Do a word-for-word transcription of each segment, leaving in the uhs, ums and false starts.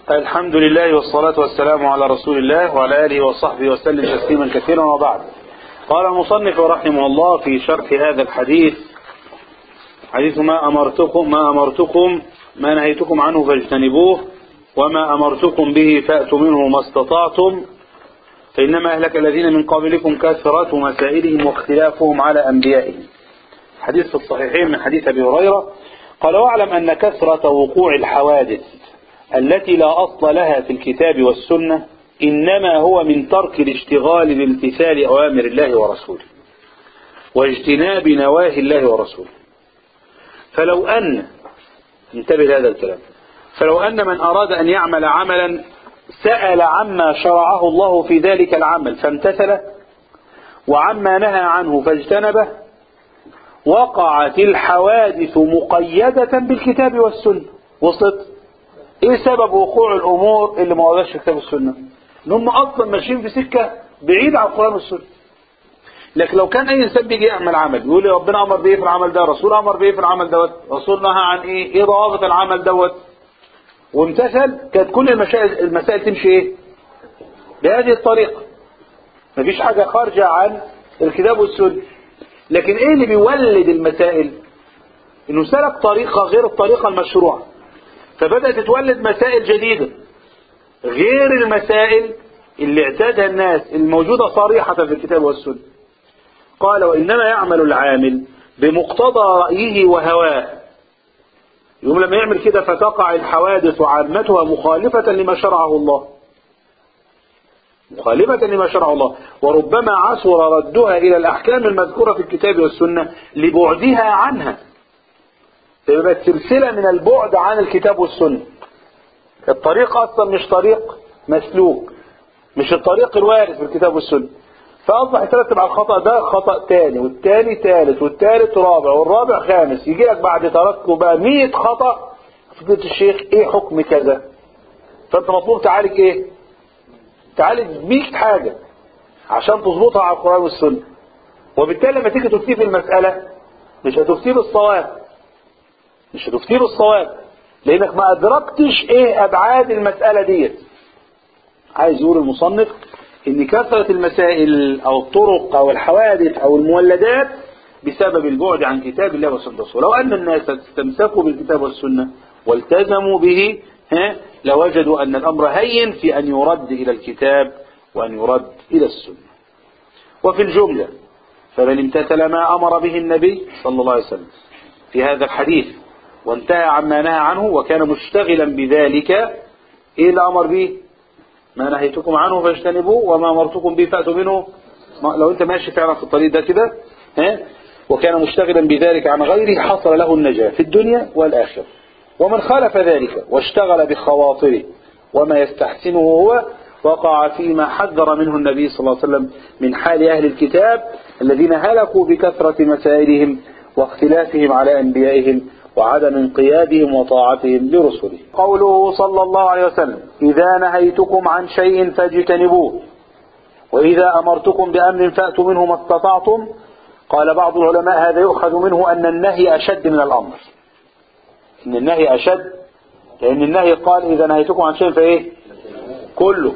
الحمد لله والصلاة والسلام على رسول الله وعلى آله وصحبه وسلم تسليما كثيرا، وبعد. قال المصنف رحمه الله في شرح هذا الحديث: حديث ما أمرتكم ما أمرتكم ما نهيتكم عنه فاجتنبوه وما أمرتكم به فأتوا منه ما استطعتم، فإنما أهلك الذين من قبلكم كثرة مسائلهم واختلافهم على أنبيائهم. حديث في الصحيحين من حديث أبي هريرة قال: واعلم أن كثرة وقوع الحوادث التي لا أصل لها في الكتاب والسنة إنما هو من ترك الاشتغال بامتثال أوامر الله ورسوله واجتناب نواهي الله ورسوله. فلو أن انتبه لهذا الكلام فلو أن من أراد أن يعمل عملا سأل عما شرعه الله في ذلك العمل فامتثله وعما نهى عنه فاجتنبه، وقعت الحوادث مقيدة بالكتاب والسنة. وصلت؟ ايه سبب وقوع الامور اللي ما وردتش في كتاب السنة؟ ان هم اصلا ماشيين في سكة بعيد عن القرآن والسنة. لكن لو كان اي انسان بيجي يعمل عمل يقول لي ربنا امر بايه في العمل ده، رسول امر بايه في العمل دوت، رسول نهى عن ايه، ايه ضوابط العمل دوت، وامتثل، كانت كل المسائل المسائل تمشي ايه بهذه الطريقة. مفيش حاجة خارجة عن الكتاب والسنة. لكن ايه اللي بيولد المسائل؟ انه سلك طريقة غير الطريقة المشروعة، فبدأت تتولد مسائل جديدة غير المسائل اللي اعتادها الناس الموجودة صريحة في الكتاب والسنة. قال: وإنما يعمل العامل بمقتضى رأيه وهواه. يوم لما يعمل كده فتقع الحوادث عامتها مخالفة لما شرعه الله مخالفة لما شرعه الله وربما عسر ردها إلى الأحكام المذكورة في الكتاب والسنة لبعدها عنها. تبقى سلسلة من البعد عن الكتاب والسنة. الطريق أصلا مش طريق مسلوك، مش الطريق الوارد في الكتاب والسنة، فأصبح يترتب على الخطأ ده خطأ تاني والتاني ثالث والثالث رابع والرابع خامس. يجي لك بعد ترتبه بقى مية خطأ، فضيلة الشيخ ايه حكم كذا؟ فأنت مطلوب تعالج ايه؟ تعالج مية حاجة عشان تظبطها على القرآن والسنة. وبالتالي لما تيجي تفتي في المسألة مش هتفتي بالصواب مش هتفتي بالصواب لانك ما ادركتش ايه ابعاد المسألة ديت. عايز يقول المصنف ان كثرة المسائل او الطرق او الحوادث او المولدات بسبب البعد عن كتاب الله وسنة رسوله. ولو ان الناس استمسكوا بالكتاب والسنة والتزموا به ها لوجدوا ان الامر هين في ان يرد الى الكتاب وان يرد الى السنة. وفي الجملة فمن امتثل ما امر به النبي صلى الله عليه وسلم في هذا الحديث وانتهى عما نهى عنه وكان مشتغلا بذلك، ايه اللي امر به؟ ما نهيتكم عنه فاجتنبوه وما امرتكم به فاتوا منه. لو انت ماشي فعلا في الطريق ده كده ها وكان مشتغلا بذلك عن غيره حصل له النجاة في الدنيا والآخرة. ومن خالف ذلك واشتغل بخواطره وما يستحسنه هو وقع فيما حذر منه النبي صلى الله عليه وسلم من حال أهل الكتاب الذين هلكوا بكثرة مسائلهم واختلافهم على أنبيائهم وعدم انقيادهم وطاعتهم لرسله. قوله صلى الله عليه وسلم: إذا نهيتكم عن شيء فاجتنبوه وإذا أمرتكم بأمر فأتوا منه ما استطعتم. قال بعض العلماء: هذا يؤخذ منه أن النهي أشد من الأمر. إن النهي أشد لأن النهي قال: إذا نهيتكم عن شيء فإيه؟ كله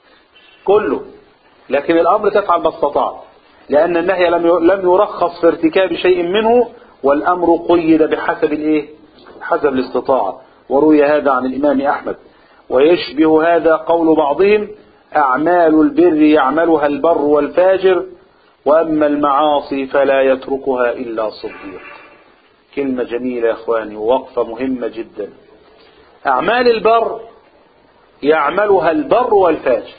كله لكن الأمر تفعل ما استطعت، لأن النهي لم يرخص في ارتكاب شيء منه، والأمر قيد بحسب الإيه؟ حسب الاستطاعة. وروي هذا عن الإمام أحمد. ويشبه هذا قول بعضهم: أعمال البر يعملها البر والفاجر وأما المعاصي فلا يتركها إلا صديق. كلمة جميلة يا أخواني ووقفة مهمة جدا. أعمال البر يعملها البر والفاجر.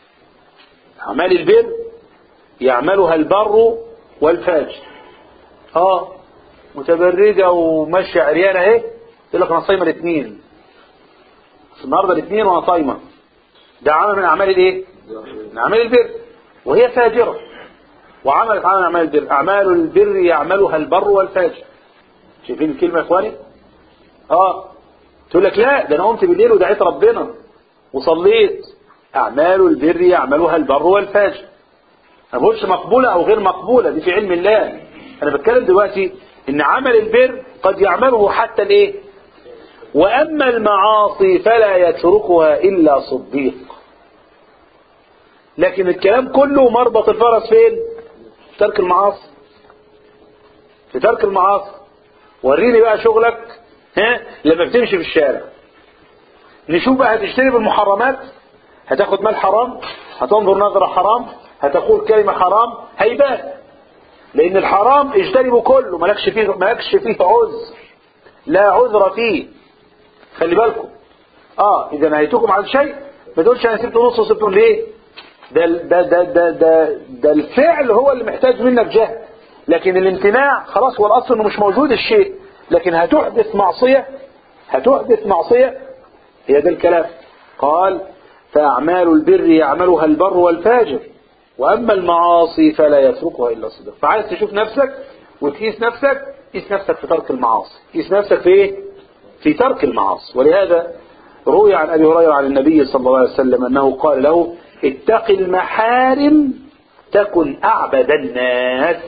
أعمال البر يعملها البر والفاجر. اه متبرجة وماشية عريانة اهي تقول لك انا صايمة الاثنين النهارده الاثنين وانا صايمة. ده عمل من اعمال الايه؟ من اعمال البر، وهي فاجرة وعملت عمل من اعمال البر. اعمال البر يعملها البر والفاجر. شايفين الكلمة يا اخواني؟ اه تقول لك لا ده انا قمت بالليل ودعيت ربنا وصليت. اعمال البر يعملها البر والفاجر. ما بقولش مقبولة او غير مقبولة، دي في علم الله. انا بتكلم دلوقتي ان عمل البر قد يعمله حتى الايه؟ وأما المعاصي فلا يتركها إلا صديق. لكن الكلام كله مربط الفرس فين؟ في ترك المعاصي، في ترك المعاصي. وريني بقى شغلك ها لما بتمشي في الشارع، نشوف بقى هتشتري بالمحرمات، هتاخد مال حرام، هتنظر نظرة حرام، هتقول كلمة حرام، هيبان. لأن الحرام اجتنبه كله، مالكش فيه مالكش فيه عذر، لا عذر فيه. خلي بالكم. اه اذا نهيتكم عن شيء ما تقولش انا سبته نص وسبته ليه. ده ده ده ده ده, ده الفعل هو اللي محتاج منك جهد، لكن الامتناع خلاص هو الاصل انه مش موجود الشيء. لكن هتحدث معصية، هتحدث معصية، هي ده الكلام. قال فأعمال البر يعملها البر والفاجر، وأما المعاصي فلا يتركها إلا الصديق. فعايز تشوف نفسك وتقيس نفسك، قيس نفسك في ترك المعاصي، قيس نفسك في ايه؟ في ترك المعاصي. ولهذا روي عن أبي هريرة عن النبي صلى الله عليه وسلم أنه قال له اتق المحارم تكن أعبد الناس.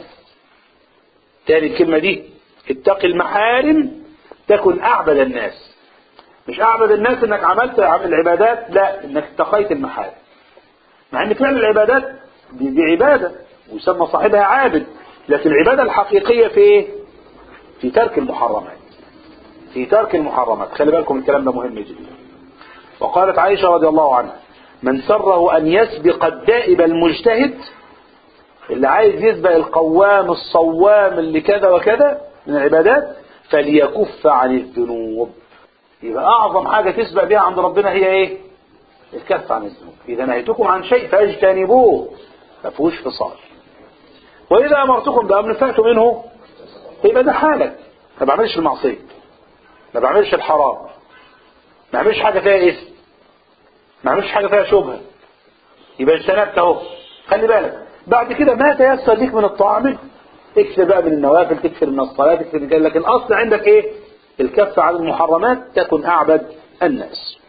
تاني الكلمة دي، اتق المحارم تكن أعبد الناس. مش أعبد الناس انك عملت العبادات، لا، انك اتقيت المحارم. مع ان فعل العبادات دي, دي عبادة ويسمى صاحبها عابد، لكن العبادة الحقيقية في ايه؟ في ترك المحرمات، في ترك المحرمات. خلي بالكم الكلام ده مهم جدا. وقالت عائشة رضي الله عنها من سره ان يسبق الدائب المجتهد، اللي عايز يسبق القوام الصوام اللي كذا وكذا من العبادات، فليكف عن الذنوب. يبقى اعظم حاجة تسبق بها عند ربنا هي ايه؟ الكف عن الذنوب. اذا نهيتكم عن شيء فاجتنبوه، ما فيهوش فصال. واذا امرتكم بامر فاتوا منه، يبقى ده حالك. ما بعملش المعصية، ما بعملش الحرام، ما بعملش حاجة فيها اسم، ما بعملش حاجة فيها شبهة، يبقى اجتنبت اهو. خلي بالك بعد كده ما تيسر ليك من الطاعة، اكثر بقى من النوافل، تكثر من الصلاة، تكثر من، لكن الاصل عندك ايه؟ الكف عن المحرمات تكن اعبد الناس.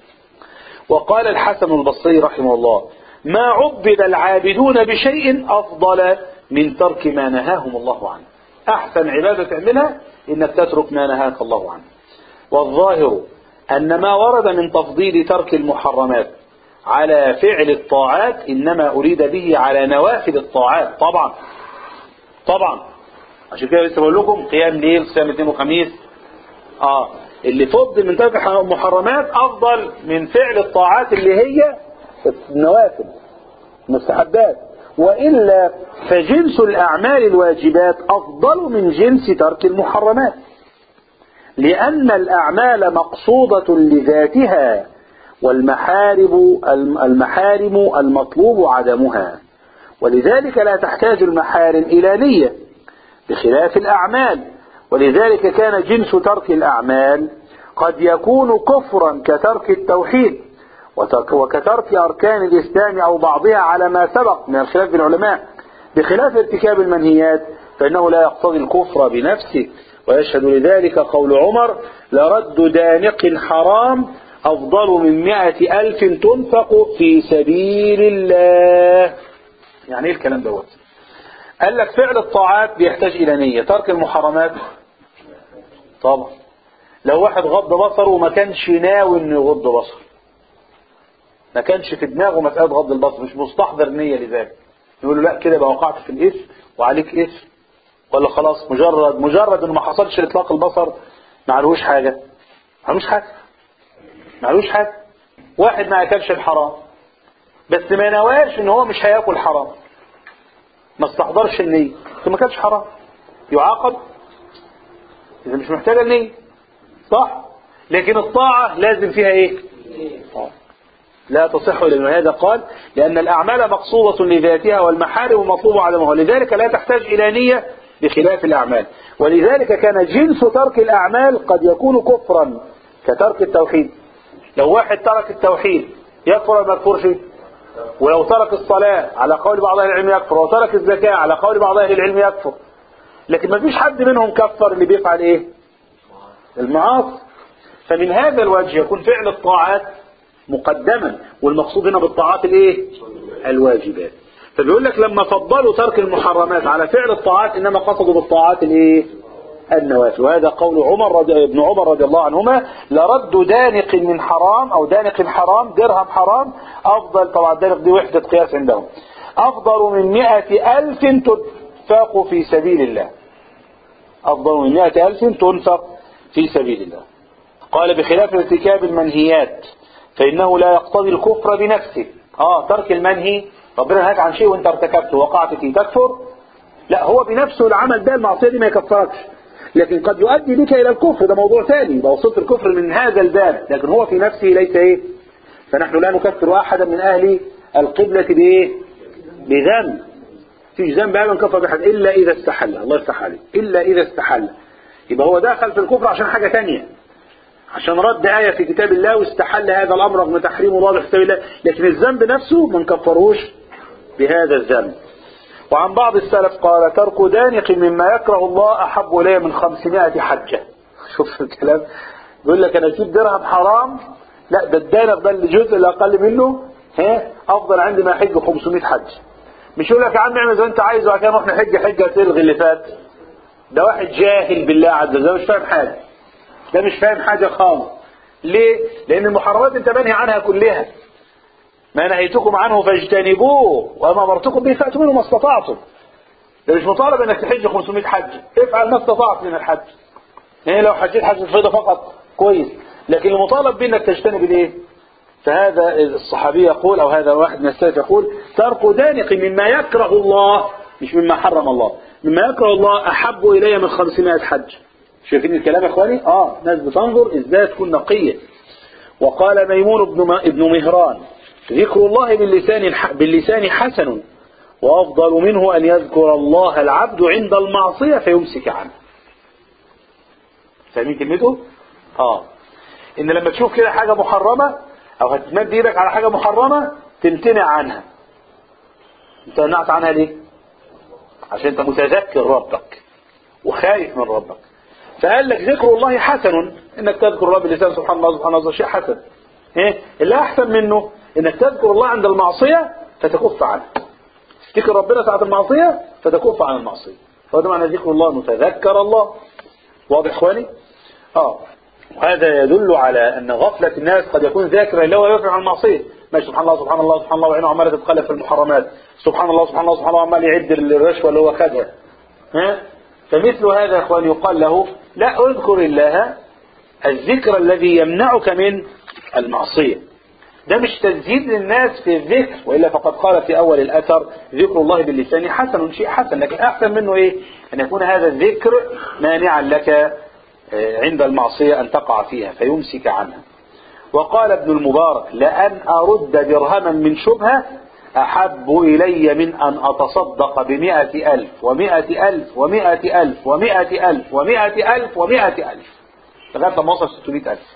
وقال الحسن البصري رحمه الله ما عبد العابدون بشيء افضل من ترك ما نهاهم الله عنه. احسن عبادة تعملها انك تترك ما نهاك الله عنه. والظاهر ان ما ورد من تفضيل ترك المحرمات على فعل الطاعات انما اريد به على نوافل الطاعات. طبعا طبعا عشان كده لسه بقول لكم قيام ليل، صيام اثنين وخميس، اه اللي فضل من ترك المحرمات افضل من فعل الطاعات اللي هي النوافل مستحبات. والا فجنس الاعمال الواجبات افضل من جنس ترك المحرمات، لان الاعمال مقصودة لذاتها، والمحارم المحارم المطلوب عدمها، ولذلك لا تحتاج المحارم الى نية بخلاف الاعمال. ولذلك كان جنس ترك الأعمال قد يكون كفرا كترك التوحيد وكترك أركان الإسلام أو بعضها على ما سبق من الخلاف بين العلماء، بخلاف ارتكاب المنهيات فإنه لا يقتضي الكفر بنفسه. ويشهد لذلك قول عمر لرد دانق حرام أفضل من مئة ألف تنفق في سبيل الله. يعني ايه الكلام دوت؟ قال لك فعل الطاعات بيحتاج إلى نية، ترك المحرمات طبعا. لو واحد غض بصره وما كانش ناوي انه يغض بصره، ما كانش في دماغه مسألة غض البصر، مش مستحضر نية لذلك، يقول له لا كده بقى وقعت في الإثم وعليك إثم، ولا خلاص مجرد مجرد انه ما حصلش اطلاق البصر ما عليهوش حاجة، ما عليهوش حاجة ما عليهوش حاجة. واحد ما اكلش الحرام بس ما نواش ان هو مش هياكل حرام، ما استحضرش النية، ما كانش حرام، يعاقب إذا مش محتاجة النية، صح؟ لكن الطاعة لازم فيها إيه؟ لا تصح إلا هذا. قال لأن الأعمال مقصودة لذاتها والمحارم مطلوب عدمها، لذلك لا تحتاج إلى نية بخلاف الأعمال. ولذلك كان جنس ترك الأعمال قد يكون كفرا كترك التوحيد. لو واحد ترك التوحيد يكفر ولا ما يكفرش؟ ولو ترك الصلاة على قول بعض أهل العلم يكفر، ولو ترك الزكاة على قول بعض أهل العلم يكفر. لكن ما فيش حد منهم كفر اللي بيفعل ايه؟ المعاصي. فمن هذا الوجه يكون فعل الطاعات مقدما، والمقصود هنا بالطاعات الايه؟ الواجبات. فبيقول لك لما فضلوا ترك المحرمات على فعل الطاعات انما قصدوا بالطاعات الايه؟ النوافل. وهذا قول عمر رضي ابن عمر رضي الله عنهما: لرد دانق من حرام أو دانق حرام درهم حرام أفضل، طبعا دانق دي وحدة قياس عندهم، أفضل من مئة ألف تنفق في سبيل الله. أفضل من مئة ألف تنفق في سبيل الله. قال: بخلاف ارتكاب المنهيات فإنه لا يقتضي الكفر بنفسه. آه ترك المنهي، ربنا نهاك عن شيء وانت ارتكبته وقعت فيه، تكفر؟ لا، هو بنفسه العمل ده المعصية دي ما يكفركش، لكن قد يؤدي بك إلى الكفر، ده موضوع ثاني، ده وصلت الكفر من هذا الباب، لكن هو في نفسه ليس إيه. فنحن لا نكفر أحدا من أهل القبلة بإيه؟ بذنب. فيش ذنب أبدا كفر بحد إلا إذا استحل، الله يفتح عليه، إلا إذا استحل. يبقى هو داخل في الكفر عشان حاجة تانية، عشان رد آية في كتاب الله واستحل هذا الأمر رغم تحريمه واضح في كتاب الله، لكن الذنب نفسه ما نكفروش بهذا الذنب. وعن بعض السلف قال: ترك دانق مما يكره الله أحب إليه من خمسمائة حجة. شوف الكلام، بيقول لك أنا أجيب درهم حرام، لا ده الدانق ده الجزء اللي أقل منه ها أفضل عندي ما أحج خمسمائة حج. مش يقول لك يا عم اعمل زي انت عايز وبعد كده نروح نحج حجه تلغي اللي فات. ده واحد جاهل بالله عز وجل، مش فاهم حاجه، ده مش فاهم حاجه خالص. ليه؟ لأن المحرمات انت منهي عنها كلها. ما نهيتكم عنه فاجتنبوه وما امرتكم به فاتوا منه ما استطعتم. ده مش مطالب انك تحج خمسمائة حج، افعل ما استطعت من الحج. يعني لو حجيت حج الفريضه فقط كويس، لكن المطالب به انك تجتنب الايه؟ فهذا الصحابي يقول، او هذا واحد من السلف يقول: ترك دانق مما يكره الله، مش مما حرم الله، مما يكره الله احب الي من خمسمائة حج. شايفين الكلام يا اخواني؟ اه ناس بتنظر ازاي تكون نقيه. وقال ميمون بن ابن مهران: ذكر الله باللسان باللسان حسن وافضل منه ان يذكر الله العبد عند المعصيه فيمسك عنه. فاهمين كلمته؟ اه ان لما تشوف كده حاجه محرمه او هتمد ايدك على حاجه محرمه تمتنع عنها. انت منعت عنها ليه؟ عشان انت متذكر ربك وخايف من ربك. فقال لك ذكر الله حسن، انك تذكر الله باللسان سبحان الله سبحان الله شيء حسن. ايه اللي احسن منه؟ انك تذكر الله عند المعصيه فتكف عنها. تذكر ربنا ساعه المعصيه فتكف عن المعصيه. فهذا معنى ذكر الله، نتذكر الله. واضح اخواني؟ اه وهذا يدل على ان غفله الناس قد يكون ذاكرا له ويفعل عن المعصيه. ماشي سبحان الله سبحان الله سبحان الله وعينه عماله تتقلب في المحرمات، سبحان الله سبحان الله سبحان الله عمال يعد الرشوه اللي هو خدها. ها فمثل هذا يا اخوان يقال له: لا، اذكر الله الذكر الذي يمنعك من المعصيه. ده مش تزييد للناس في الذكر، والا فقد قال في اول الاثر: ذكر الله باللسان حسن، شيء حسن، لكن احسن منه ايه؟ ان يكون هذا الذكر مانعا لك عند المعصيه ان تقع فيها فيمسك عنها. وقال ابن المبارك: لأن أرد درهما من شبهة أحب إلي من أن أتصدق بمئة ألف ومئة ألف ومئة ألف ومئة ألف ومئة ألف ومئة ألف لغاية ما وصل ستمائة ألف.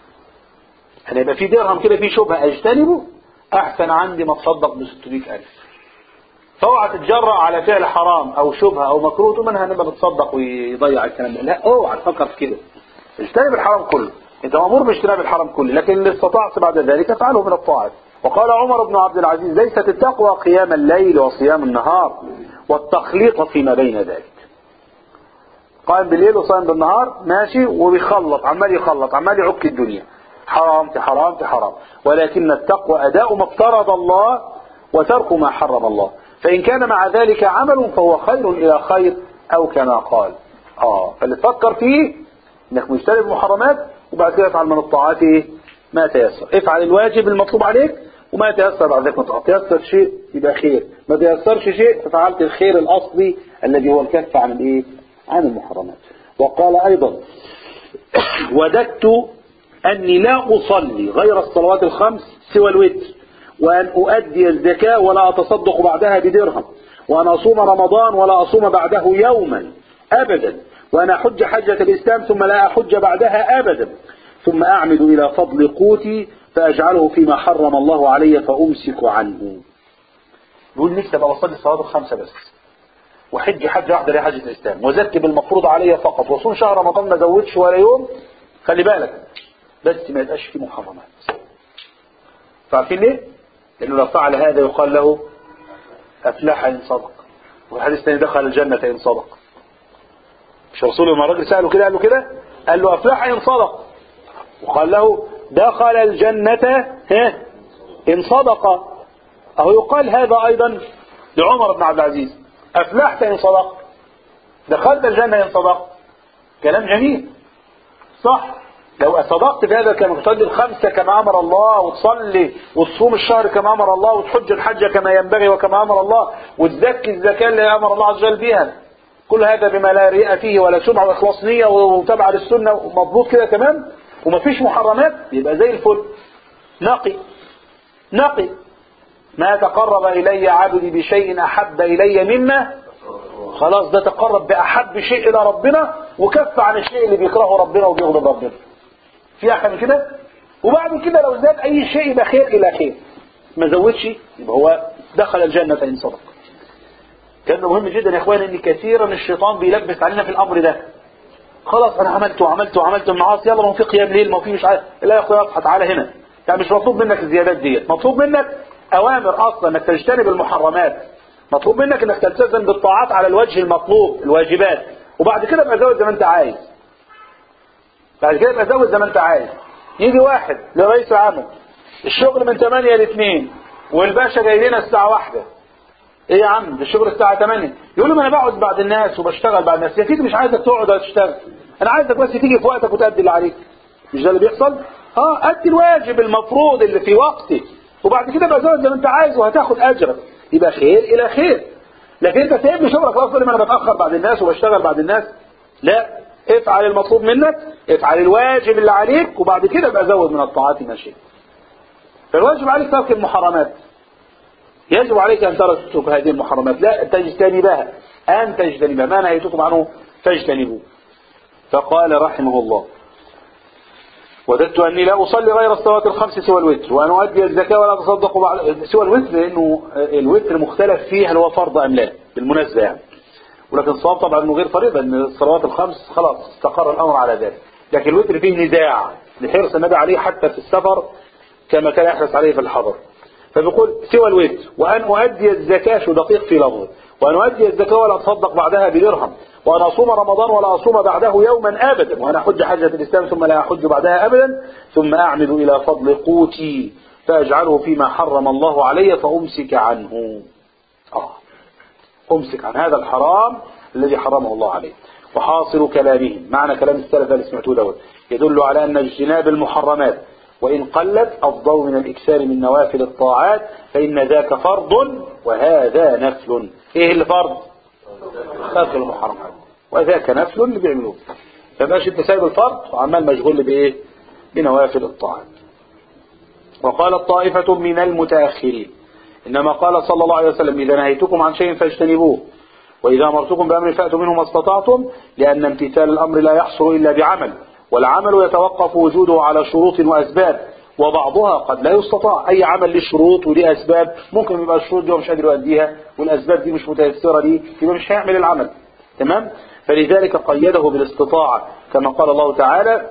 أنا يبقى في درهم كده في شبهة أجتنبه أحسن عندي ما أتصدق بستمائة ألف. فاوعى تتجرأ على فعل حرام أو شبهة أو مكروه منها نبقى بتصدق ويضيع الكلام ده. لا، اوعى تفكر في كده. اجتنب الحرام كله، انت مأمور باجتناب الحرام كله، لكن اللي استطعت بعد ذلك فعله من الطاعات. وقال عمر بن عبد العزيز: ليست التقوى قيام الليل وصيام النهار والتخليط فيما بين ذلك. قائم بالليل وصائم بالنهار ماشي وبيخلط، عمال يخلط، عمال يعك الدنيا، حرام في حرام في حرام. ولكن التقوى أداء ما افترض الله وترك ما حرم الله، فإن كان مع ذلك عمل فهو خير إلى خير، أو كما قال. اه فاللي تفكر فيه انك مجتنب المحرمات وبعد كده افعل من الطاعات ما تيسر. افعل الواجب المطلوب عليك وما تيسر بعد ذلك. ما تيسر شيء يبقى خير، ما تيسرش شيء ففعلت الخير الاصلي الذي هو الكف عن الايه؟ عن المحرمات. وقال ايضا: وددت اني لا اصلي غير الصلوات الخمس سوى الوتر، وان اؤدي الزكاة ولا اتصدق بعدها بدرهم، وان اصوم رمضان ولا اصوم بعده يوما ابدا، وأنا أحج حجة الإسلام ثم لا أحج بعدها أبدا، ثم أعمد إلى فضل قوتي فأجعله فيما حرم الله علي فأمسك عنه. يقول نفسي أبقى أصلي الصلاة الخمسة بس، وحج حجة واحدة لحجة الإسلام، وزكي بالمفروض علي فقط، وصوم شهر رمضان ما زودش ولا يوم، خلي بالك بس ما يبقاش فيه محرمات. فعارفين ليه؟ لأنه لو فعل هذا يقال له أفلح إن صدق، والحديث الثاني دخل الجنة إن صدق. مش رسول لما الراجل سأله كده قال له كده، قال له أفلح إن صدق، وقال له دخل الجنة ها إن صدق. أهو يقال هذا أيضا لعمر بن عبد العزيز، أفلحت إن صدق، دخلت الجنة إن صدق. كلام جميل صح. لو صدقت في هذا كما تصلي الخمسة كما أمر الله، وتصلي وتصوم الشهر كما أمر الله، وتحج الحج كما ينبغي وكما أمر الله، وتزكي الزكاة اللي أمر الله عز وجل بها، كل هذا بما لا رياء فيه ولا سمعة وإخلاص نية وتبع للسنة ومضبوط كده تمام، ومفيش محرمات، يبقى زي الفل نقي نقي. ما تقرب إلي عبدي بشيء أحب إلي مما، خلاص ده تقرب بأحب شيء إلى ربنا وكف عن الشيء اللي بيكرهه ربنا وبيغضب ربنا. في أحسن من كده؟ وبعد كده لو زاد أي شيء يبقى خير إلى خير، ما زودش يبقى هو دخل الجنة إن صدق. كان مهم جدا يا إخوان إن كثيرا الشيطان بيلبس علينا في الأمر ده. خلاص أنا عملت وعملت وعملت المعاصي، يلا ما في قيام ليل، ما في مش عارف، لا يا أخويا اصحى تعالى هنا. يعني مش مطلوب منك الزيادات دي، مطلوب منك أوامر أصلا إنك تجتنب المحرمات، مطلوب منك إنك تلتزم بالطاعات على الوجه المطلوب الواجبات، وبعد كده بقى زود زي ما أنت عايز. بعد كده بقى زود زي ما أنت عايز. يجي واحد لرئيس عمل الشغل من ثمانية ل اثنين والباشا جاي لنا الساعة واحدة. ايه يا عم ده الشغل الساعة ثمانية؟ يقول له ما انا بقعد بعد الناس وبشتغل بعد الناس. يا سيدي مش عايزك تقعد ولا تشتغل، انا عايزك بس تيجي في وقتك وتأدي اللي عليك. مش ده اللي بيحصل؟ اه ادي الواجب المفروض اللي في وقته، وبعد كده بقى زود زي ما انت عايز وهتاخد اجرك، يبقى خير الى خير. لكن انت سايبني شغلك خلاص تقول لي ما انا بتاخر بعد الناس وبشتغل بعد الناس. لا، افعل المطلوب منك، افعل الواجب اللي عليك، وبعد كده بقى زود من الطاعات ما شئت. فالواجب عليك ترك المحرمات، يجب عليك أن تترك هذه المحرمات، لا تجتنبها، أن تجتنبها، ما نهيتكم عنه فاجتنبوه. فقال رحمه الله: وددت أني لا أصلي غير الصلوات الخمس سوى الوتر، وأن أؤدي الزكاة ولا أتصدق بعد سوى الوتر، لأنه الوتر مختلف فيه هل هو فرض أم لا بالمناسبة يعني، ولكن الصواب طبعا انه غير فريضة، ان الصلوات الخمس خلاص استقر الأمر على ذلك. لكن الوتر فيه نزاع لحرص النبي عليه حتى في السفر كما كان يحرص عليه في الحضر. فبيقول سوى الوتر، وأن أؤدي الزكاة، شو دقيق في لفظه، وأن أؤدي الزكاة ولا أتصدق بعدها بدرهم، وأن أصوم رمضان ولا أصوم بعده يوما أبدا، وأن أحج حجة الإسلام ثم لا أحج بعدها أبدا، ثم أعمد إلى فضل قوتي فأجعله فيما حرم الله علي فأمسك عنه. آه أمسك عن هذا الحرام الذي حرمه الله عليه. وحاصل كلامهم، معنى كلام السلف اللي سمعتوه دوت، يدل على أن اجتناب المحرمات وإن قلت أفضل من الإكثار من نوافل الطاعات، فإن ذاك فرض وهذا نفل. إيه اللي فرض؟ ترك المحرمات، وذاك نفل اللي بيعملوه. فبقاش انت سايب الفرض وعمال مشغول بإيه؟ بنوافل الطاعات. وقال طائفة من المتأخرين إنما قال صلى الله عليه وسلم: إذا نهيتكم عن شيء فاجتنبوه، وإذا أمرتكم بأمر فأتوا منه ما استطعتم، لأن امتثال الأمر لا يحصل إلا بعمل، والعمل يتوقف وجوده على شروط وأسباب، وبعضها قد لا يستطاع. أي عمل له شروط وليه أسباب، ممكن يبقى الشروط دي مش قادر يؤديها والأسباب دي مش متيسرة ليه، يبقى مش هيعمل العمل. تمام؟ فلذلك قيده بالاستطاعة كما قال الله تعالى: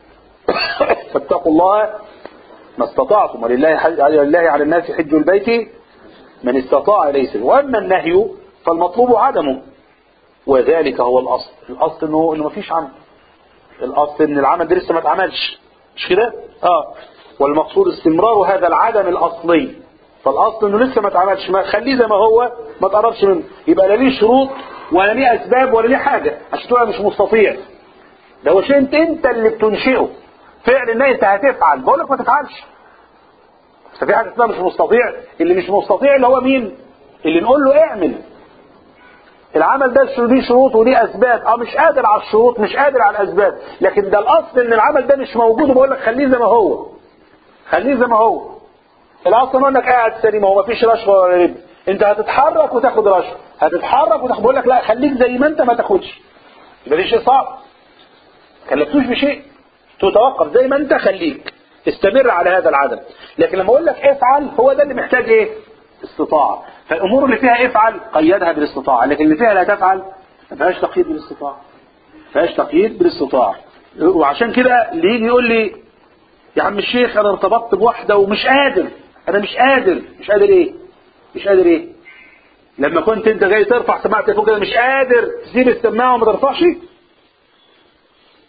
فاتقوا الله ما استطعتم، ولله على الناس حج البيت من استطاع إليه سبيلا. وأما النهي فالمطلوب عدمه، وذلك هو الأصل. الأصل إنه إنه ما فيش عمل، الأصل إن العمل ده لسه ما اتعملش، مش كده؟ آه والمقصود استمرار هذا العدم الأصلي. فالأصل إنه لسه ما اتعملش، ما خليه زي ما هو، ما تقربش منه، يبقى لا ليه شروط ولا ليه أسباب ولا ليه حاجة عشان تقول مش مستطيع. ده هو شيء أنت أنت اللي بتنشئه، فعل إن أنت هتفعل، بقول لك ما تفعلش. ففي حاجة اسمها مش مستطيع، اللي مش مستطيع اللي هو مين؟ اللي نقول له اعمل العمل ده ليه شروط وليه اسباب، اه مش قادر على الشروط مش قادر على الاسباب، لكن ده الاصل ان العمل ده مش موجود، وبقول لك خليه زي ما هو، خليه زي ما هو. الاصل انك قاعد سليم، هو مفيش رشوه ولا ربا، انت هتتحرك وتاخد رشوه، هتتحرك وتاخد، بقول لك لا خليك زي ما انت ما تاخدش، يبقى دي شيء صعب، كلفتوش بشيء، تتوقف زي ما انت، خليك استمر على هذا العدم. لكن لما اقول لك افعل، هو ده اللي محتاج ايه؟ استطاعه. فالامور اللي فيها افعل قيدها بالاستطاعه، لكن اللي فيها لا تفعل ما فيهاش تقييد بالاستطاعه، ما فيهاش تقييد بالاستطاعه. وعشان كده اللي يجي يقول لي يا عم الشيخ انا ارتبطت بواحده ومش قادر، انا مش قادر، مش قادر ايه؟ مش قادر ايه؟ لما كنت انت جاي ترفع سماعه التليفون كده مش قادر تسيب السماعه وما ترفعش،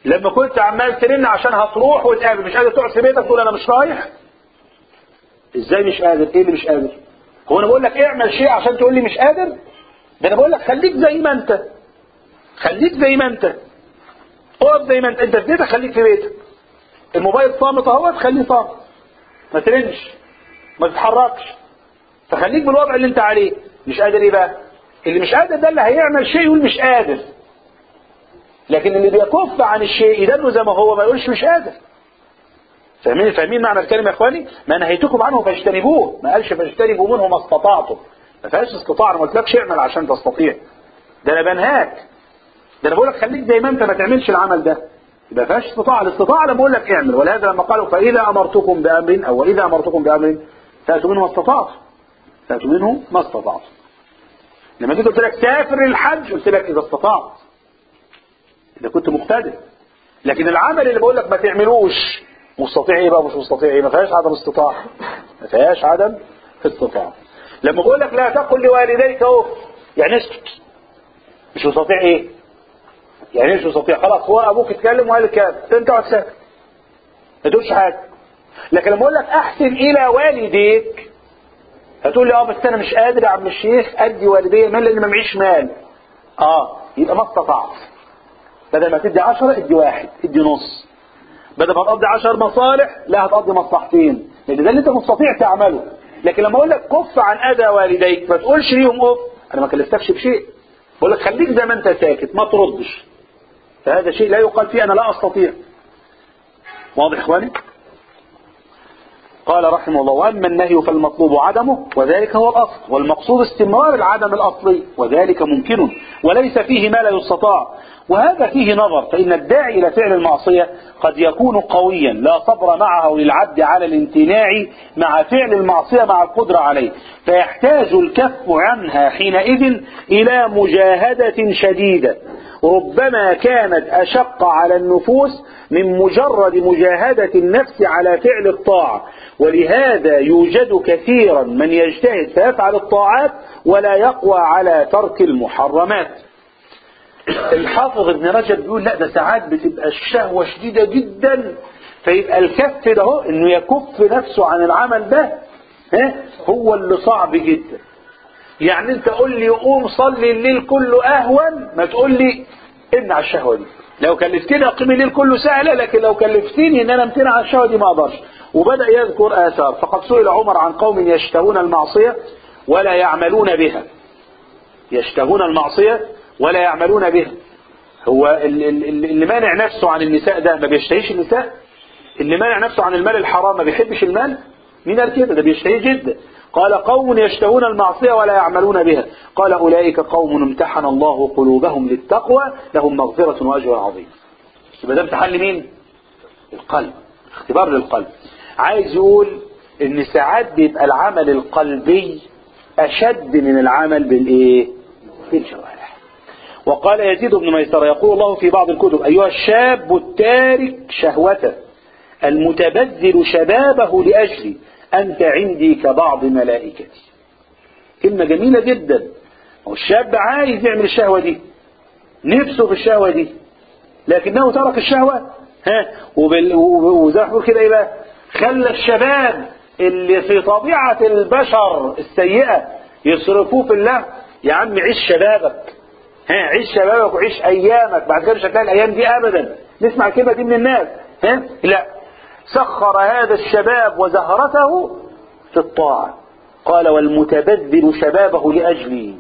لما كنت عمال ترن عشان هتروح وتقابل مش قادر تقعد في بيتك تقول انا مش رايح؟ ازاي مش قادر؟ ايه اللي مش قادر؟ هو انا بقول لك اعمل شيء عشان تقول لي مش قادر؟ ده انا بقول لك خليك زي ما انت، خليك زي ما انت، اقعد زي ما انت، انت في بيتك خليك في بيتك، الموبايل صامت اهو تخليه صامت، ما ترنش، ما تتحركش، فخليك بالوضع اللي انت عليه. مش قادر ايه بقى؟ اللي مش قادر ده اللي هيعمل شيء يقول مش قادر، لكن اللي بيكف عن الشيء يدله زي ما هو ما يقولش مش قادر. فاهمين فاهمين معنى الكلمه يا اخواني؟ ما نهيتكم عنه فاجتنبوه، ما قالش فاجتنبوا منه ما استطعتم، ما فيهاش استطاع، انا ما قلتلكش اعمل عشان تستطيع، ده انا بنهاك، ده انا بقول لك خليك زي ما انت ما تعملش العمل ده، يبقى فيهاش استطاعه. الاستطاعه انا بقول لك اعمل، ولهذا لما قالوا فاذا امرتكم بامر او واذا امرتكم بامر فاتوا منه ما استطعتم، فاتوا منه ما استطعتم. لما جيت قلت لك سافر الحج قلت لك اذا استطعت، اذا كنت مقتدر. لكن العمل اللي بقول لك ما تعملوش مستطيع ايه بقى؟ مش مستطيع ايه؟ ما فيهاش عدم استطاعه، ما فيهاش عدم استطاعه. لما بقول لك لا تقل لوالديك اهو يعني اسكت، مش مستطيع ايه؟ يعني مش مستطيع، خلاص هو ابوك اتكلم وقال الكلام انت اقعد ساكت ما تقولش حاجه. لكن لما اقول لك احسن الى والديك هتقول لي اه بس انا مش قادر يا عم الشيخ ادي والدي مال لان ما معيش مال. اه يبقى ما استطعت، بدل ما تدي عشرة ادي واحد، ادي نص، بدل ما تقضي عشر مصالح لا هتقضي مصلحتين، لان ده اللي انت مستطيع تعمله. لكن لما اقول لك كف عن اذى والديك ما تقولش ليهم اف، انا ما كلفتكش بشيء، بقول لك خليك زي ما انت ساكت ما تردش، فهذا شيء لا يقال فيه انا لا استطيع. واضح يا اخواني؟ قال رحمه الله واما النهي فالمطلوب عدمه وذلك هو الاصل، والمقصود استمرار العدم الاصلي وذلك ممكن وليس فيه ما لا يستطاع. وهذا فيه نظر، فإن الداعي إلى فعل المعصية قد يكون قويا لا صبر معه للعبد على الامتناع مع فعل المعصية مع القدرة عليه، فيحتاج الكف عنها حينئذ إلى مجاهدة شديدة ربما كانت أشق على النفوس من مجرد مجاهدة النفس على فعل الطاعة. ولهذا يوجد كثيرا من يجتهد فيفعل الطاعات ولا يقوى على ترك المحرمات. الحافظ ابن رجب بيقول لا ده ساعات بتبقى الشهوة شديدة جدا، فيبقى الكف ده هو انه يكف نفسه عن العمل ده ها هو اللي صعب جدا. يعني انت قول لي قوم صلي الليل كله اهون ما تقول لي امنع الشهوة دي. لو كلفتني اقيم الليل كله سهلة، لكن لو كلفتني ان انا امتنع عن الشهوة دي ما اقدرش. وبدأ يذكر آثار، فقد سئل عمر عن قوم يشتهون المعصية ولا يعملون بها، يشتهون المعصية ولا يعملون بها. هو اللي مانع نفسه عن النساء ده ما بيشتهيش النساء؟ اللي مانع نفسه عن المال الحرام ما بيحبش المال؟ مين قال كده؟ ده بيشتهيه جدا. قال قوم يشتهون المعصية ولا يعملون بها، قال أولئك قوم امتحن الله قلوبهم للتقوى لهم مغفرة وأجر عظيم. يبقى ده امتحان لمين؟ القلب، اختبار للقلب. عايز يقول ان ساعات بيبقى العمل القلبي اشد من العمل بالايه؟ بالجوارح. وقال يزيد بن ميسرة يقول الله في بعض الكتب ايها الشاب التارك شهوته المتبذل شبابه لاجلي انت عندي كبعض ملائكتي. كلمة جميلة جدا. والشاب عايز يعمل الشهوة دي، نفسه في الشهوة دي، لكنه ترك الشهوة ها وبال... وزي ما بقول كده ايه بقى؟ خلى الشباب اللي في طبيعة البشر السيئة يصرفوه في الله. يا عم عيش شبابك، ها عيش شبابك وعيش ايامك، بعد كده مش هتلاقي الايام دي ابدا. نسمع الكلمة دي من الناس ها؟ لا، سخر هذا الشباب وزهرته في الطاعة. قال والمتبذل شبابه لأجلي.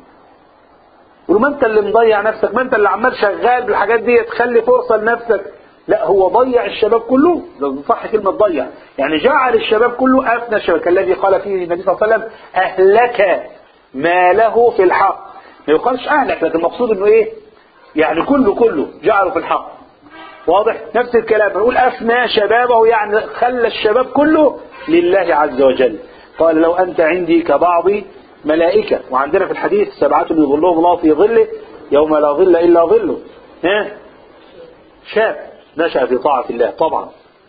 يقولوا ما انت اللي مضيع نفسك، ما انت اللي عمال شغال بالحاجات دي تخلي فرصة لنفسك. لا، هو ضيع الشباب كله. ده صح كلمة ضيع، يعني جعل الشباب كله أفنى الشباب، الذي قال فيه النبي صلى الله عليه وسلم أهلك ماله في الحق. ما يقالش أهلك، لكن المقصود انه ايه؟ يعني كله كله جعله في الحق. واضح؟ نفس الكلام، نقول أفنى شبابه يعني خلى الشباب كله لله عز وجل. قال لو أنت عندي كبعض ملائكة. وعندنا في الحديث سبعة يظلهم الله في ظله يوم لا ظل إلا ظله. ها؟ شاب نشأ في طاعة الله طبعا.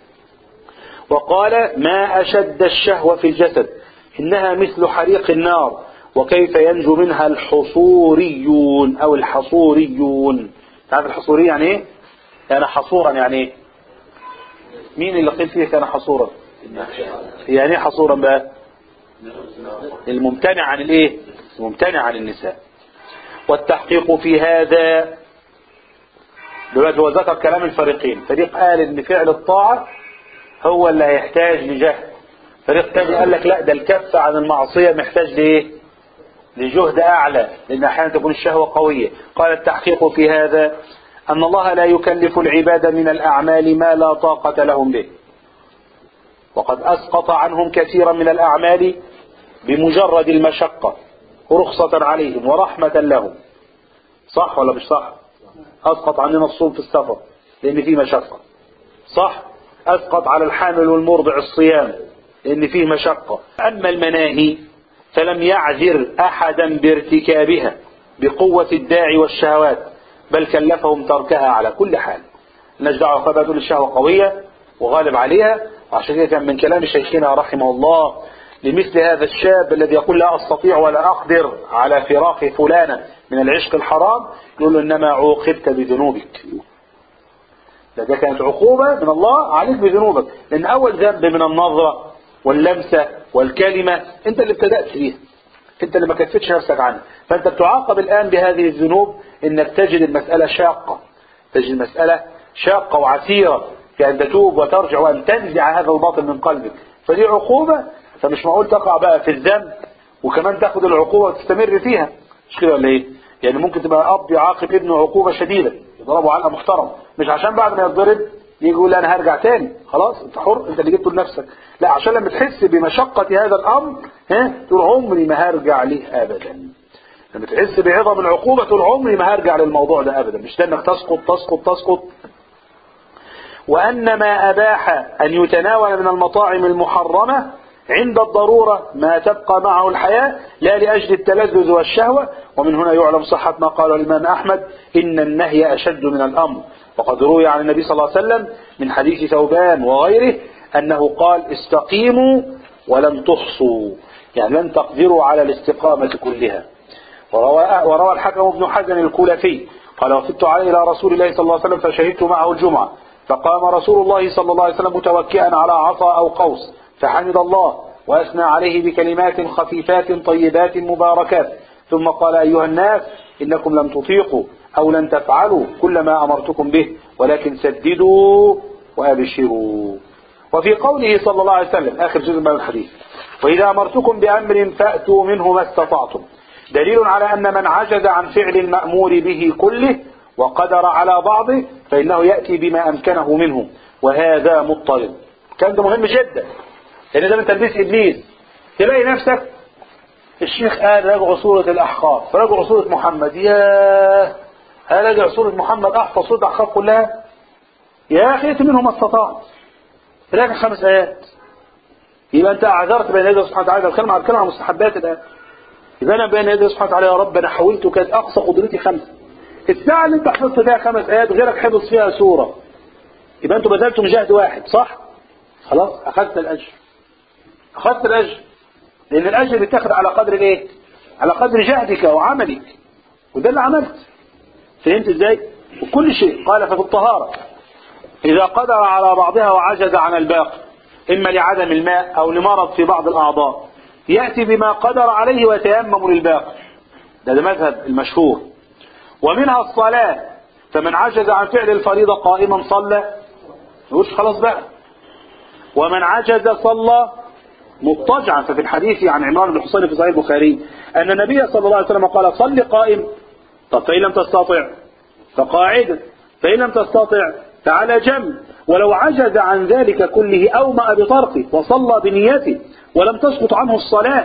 وقال ما أشد الشهوة في الجسد إنها مثل حريق النار وكيف ينجو منها الحصوريون أو الحصوريون. تعرف الحصوري يعني إيه؟ كان حصورا يعني ايه؟ مين اللي قيل فيه كان حصورا؟ يعني ايه حصورا بقى؟ الممتنع عن الايه؟ الممتنع عن النساء. والتحقيق في هذا دلوقتي هو ذكر كلام الفريقين، فريق قال ان فعل الطاعة هو اللي هيحتاج لجهد، فريق تاني قال لك لا، ده الكف عن المعصية محتاج لايه؟ لجهد اعلى، لان احيانا تكون الشهوة قوية. قال التحقيق في هذا ان الله لا يكلف العباد من الاعمال ما لا طاقة لهم به، وقد اسقط عنهم كثيرا من الاعمال بمجرد المشقة رخصة عليهم ورحمة لهم. صح ولا مش صح؟ اسقط عننا الصوم في السفر لان فيه مشقة، صح؟ اسقط على الحامل والمرضع الصيام لان فيه مشقة. اما المناهي فلم يعذر احدا بارتكابها بقوة الداعي والشهوات، بل كلفهم تركها على كل حال. الناس دعوة قبل تقول الشهوة قوية وغالب عليها، وعشان كده كان من كلام شيخنا رحمه الله لمثل هذا الشاب الذي يقول لا استطيع ولا اقدر على فراق فلانة من العشق الحرام، يقول له انما عوقبت بذنوبك. ده, ده كانت عقوبة من الله عليك بذنوبك، لان اول ذنب من النظرة واللمسة والكلمة انت اللي ابتدأت فيها، انت اللي ما كفتش نفسك عنها، فانت بتعاقب الان بهذه الذنوب، انك تجد المسألة شاقة، تجد المسألة شاقة وعسيرة في ان تتوب وترجع وان تنزع هذا الباطل من قلبك، فدي عقوبة. فمش معقول تقع بقى في الذنب وكمان تاخد العقوبة وتستمر فيها، مش كده ولا ايه؟ يعني ممكن تبقى اب يعاقب ابنه عقوبة شديدة يضربه علقة محترم، مش عشان بعد ما يتضرب يجي يقول انا هرجع تاني، خلاص انت حر، انت اللي جبته لنفسك، لا عشان لما تحس بمشقة هذا الامر ها تقول عمري ما هرجع ليه ابدا. لما تحس بعظم العقوبة تقول عمري ما هرجع للموضوع ده ابدا، مش انك تسقط تسقط تسقط. وان ما اباح ان يتناول من المطاعم المحرمة عند الضرورة ما تبقى معه الحياة لا لأجل التلذذ والشهوة. ومن هنا يعلم صحة ما قاله الإمام أحمد إن النهي أشد من الأمر، وقد روي عن النبي صلى الله عليه وسلم من حديث ثوبان وغيره أنه قال استقيموا ولن تحصوا، يعني لن تقدروا على الاستقامة كلها. وروى, وروى الحكم بن حزن الكلفي قال وفدت عليه إلى رسول الله صلى الله عليه وسلم فشهدت معه الجمعة، فقام رسول الله صلى الله عليه وسلم متوكئا على عصا أو قوس فحمد الله وأثنى عليه بكلمات خفيفات طيبات مباركات، ثم قال أيها الناس إنكم لم تطيقوا أو لن تفعلوا كل ما أمرتكم به ولكن سددوا وأبشروا. وفي قوله صلى الله عليه وسلم آخر جزء من الحديث وإذا أمرتكم بأمر فأتوا منه ما استطعتم، دليل على أن من عجز عن فعل المأمور به كله وقدر على بعضه فإنه يأتي بما أمكنه منه، وهذا مضطرد. كان ده مهم جدا، لأن ده من تلبيس إبليس. تلاقي نفسك الشيخ قال راجعوا سورة الأحقاف، راجعوا سورة محمد، ياه هل راجع سورة محمد أحفظ سورة الأحقاف كلها؟ يا أخي ائت منه ما استطعت، راجع خمس آيات، يبقى أنت أعذرت بين يدي سبحانه وتعالى. الكلمة على الكلمة على مستحبات الآن، يبقى أنا بين يدي سبحانه وتعالى يا رب أنا حاولت وكانت أقصى قدرتي خمسة، الساعة اللي أنت حفظت فيها خمس آيات غيرك حفظ فيها سورة، يبقى أنتوا بذلتوا مجاهد واحد، صح؟ خلاص أخذت الأجر، أخذت الأجر، لأن الأجر بيتاخد على قدر الإيه؟ على قدر جهدك وعملك، وده اللي عملت. فهمت إزاي؟ وكل شيء. قال ففي الطهارة إذا قدر على بعضها وعجز عن الباقي إما لعدم الماء أو لمرض في بعض الأعضاء يأتي بما قدر عليه ويتيمم للباقي، ده, ده مذهب المشهور. ومنها الصلاة، فمن عجز عن فعل الفريضة قائما صلى، يقولش خلاص بقى. ومن عجز صلى مضطجعا، ففي الحديث عن عمران بن حسين في صحيح البخاري أن النبي صلى الله عليه وسلم قال صل قائم، طب فإن لم تستطع فقاعدا، فإن لم تستطع فعلى جنب، ولو عجز عن ذلك كله أومأ بطرقه وصلى بنيته ولم تسقط عنه الصلاة.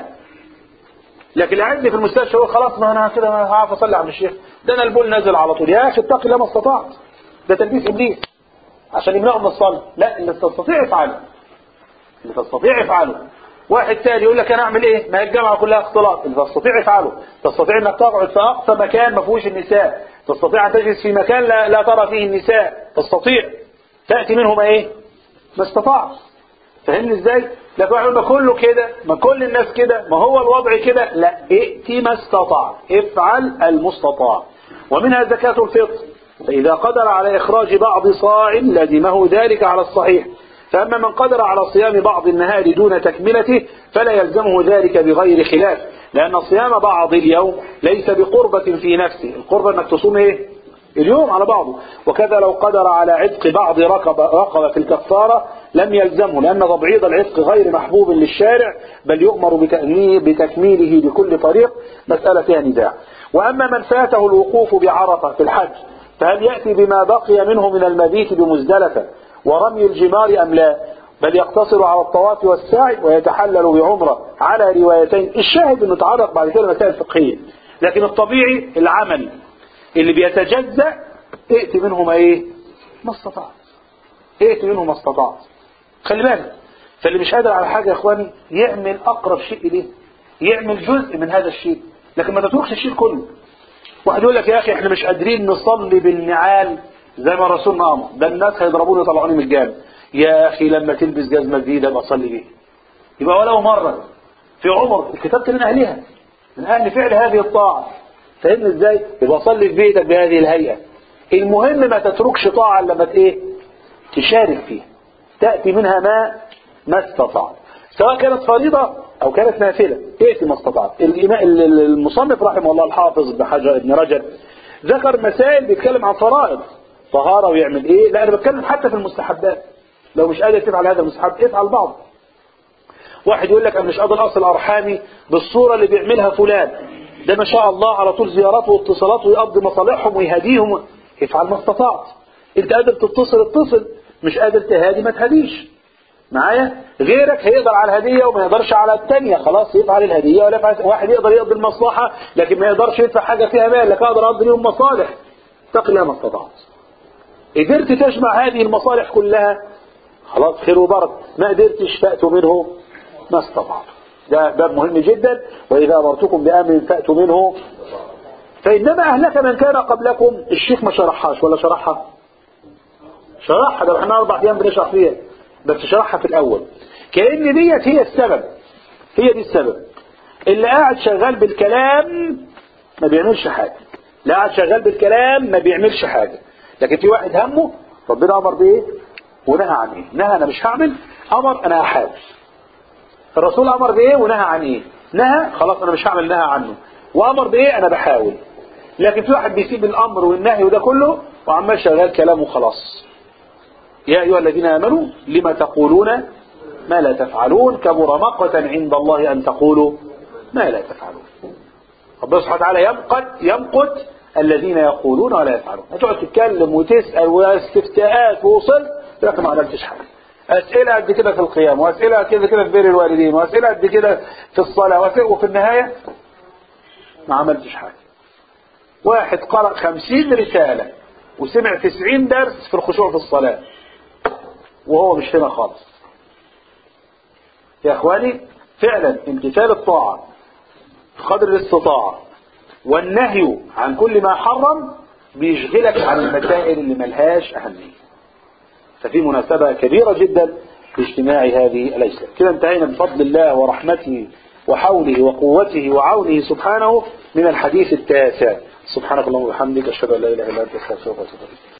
لكن العجز في المستشفى هو خلاص ما أنا كده هعرف أصلي على الشيخ، ده أنا البول نازل على طول، يا أخي اتق الله ما استطعت، ده تلبيس إبليس عشان يمنعه من الصلاة. لا، اللي تستطيع افعله، اللي تستطيع افعله. واحد تاني يقول لك انا اعمل ايه؟ ما هي الجامعه كلها اختلاط، اللي تستطيع افعله. تستطيع انك تقعد في اقصى مكان ما فيهوش النساء، تستطيع ان تجلس في مكان لا, لا ترى فيه النساء، تستطيع تاتي منهم ايه؟ ما استطاع. فهمني ازاي؟ لكن يقول ما كله كده، ما كل الناس كده، ما هو الوضع كده، لا، ائتي ما استطاع، افعل المستطاع. ومنها زكاة الفطر، فإذا قدر على إخراج بعض صاع لزمه ذلك على الصحيح. فأما من قدر على صيام بعض النهار دون تكملته فلا يلزمه ذلك بغير خلاف، لأن صيام بعض اليوم ليس بقربة في نفسه، القربة أنك تصوم إيه؟ اليوم على بعضه. وكذا لو قدر على عتق بعض رقبة, رقبة في الكفارة لم يلزمه، لأن تبعيض العتق غير محبوب للشارع، بل يؤمر بتكميله بكل طريق، مسألة فيها نزاع. وأما من فاته الوقوف بعرفة في الحج فهل يأتي بما بقي منه من المبيت بمزدلفة ورمي الجمار أم لا؟ بل يقتصر على الطواف والسعي ويتحلل بعمرة على روايتين. الشاهد انه تعرض بعد كده مسائل فقهية، لكن الطبيعي العمل اللي بيتجزأ ائتي منهما ايه؟ ما استطعت. ائتي منه ما استطعت. خلي بالك، فاللي مش قادر على حاجة يا اخواني يعمل اقرب شيء اليه، يعمل جزء من هذا الشيء، لكن ما تتركش الشيء كله. واحد يقول لك يا اخي احنا مش قادرين نصلي بالنعال زي ما الرسول ما امر، ده الناس هيضربوني يطلعوني من الجامع. يا اخي لما تلبس جزمه جديده ابقى صلي بيها، يبقى ولو مره في عمر كتبت من اهلها، من اهل فعل هذه الطاعه. فاهمني ازاي؟ يبقى صلي في بيتك بهذه الهيئه. المهم ما تتركش طاعه لما ايه؟ تشارك فيها، تاتي منها ما ما استطعت، سواء كانت فريضه او كانت نافله، ائتي ما استطعت. المصنف رحمه الله الحافظ ابن رجب ذكر مسائل بيتكلم عن فرائض طهارة ويعمل ايه. لا انا بتكلم حتى في المستحبات، لو مش قادر تفعل هذا المستحب افعل بعض. واحد يقول لك انا مش قادر اصل ارحامي بالصورة اللي بيعملها فلان، ده ما شاء الله على طول زيارات واتصالات ويقضي مصالحهم ويهديهم. افعل ما استطعت. انت قادر تتصل اتصل، مش قادر تهادي ما تهديش. معايا؟ غيرك هيقدر على الهدية وما يقدرش على الثانية، خلاص يفعل الهدية ولا يفعل. واحد يقدر يقضي المصلحة لكن ما يقدرش يدفع حاجة فيها مال، لك اقدر اقضي لهم مصالح. اتق الله ما استطعت. قدرت تجمع هذه المصالح كلها خلاص خير وبركة، ما قدرتش فأتوا منه ما استطعت. ده باب مهم جدا. وإذا أمرتكم بأمر فأتوا منه. فإنما أهلك من كان قبلكم. الشيخ ما شرحهاش ولا شرحها؟ شرحها، ده احنا أربع أيام بنشرح فيها، بس شرحها في الأول كأن ديت هي السبب، هي دي السبب. اللي قاعد شغال بالكلام ما بيعملش حاجة، اللي قاعد شغال بالكلام ما بيعملش حاجة. لكن في واحد همه ربنا أمر بإيه ونهى عن إيه. نهى أنا مش هعمل، أمر أنا هحاول. الرسول أمر بإيه ونهى عن إيه. نهى خلاص أنا مش هعمل، نهى عنه. وأمر بإيه أنا بحاول. لكن في واحد بيسيب الأمر والنهي وده كله وعمال شغال كلامه خلاص. يا أيها الذين آمنوا لما تقولون ما لا تفعلون كبر مقتا عند الله أن تقولوا ما لا تفعلون. ربنا سبحانه وتعالى يمقت يمقت الذين يقولون ولا يفعلون. هتقعد تتكلم وتسأل واستفتاءات ووصل لكن ما عملتش حاجة. أسئلة قد كده في القيام، وأسئلة قد كده في بر الوالدين، وأسئلة قد كده في الصلاة، وفي النهاية ما عملتش حاجة. واحد قرأ خمسين رسالة وسمع تسعين درس في الخشوع في الصلاة وهو مش هنا خالص. يا اخواني فعلا امتثال الطاعة قدر الاستطاعة والنهي عن كل ما حرم بيشغلك عن المسائل اللي ملهاش أهمية. ففي مناسبة كبيرة جدا لاجتماع هذه الأجزاء. كده انتهينا بفضل الله ورحمته وحوله وقوته وعونه سبحانه من الحديث التاسع. سبحانك اللهم وبحمدك أشهد أن لا إله إلا أنت أستغفرك وأتوب إليك.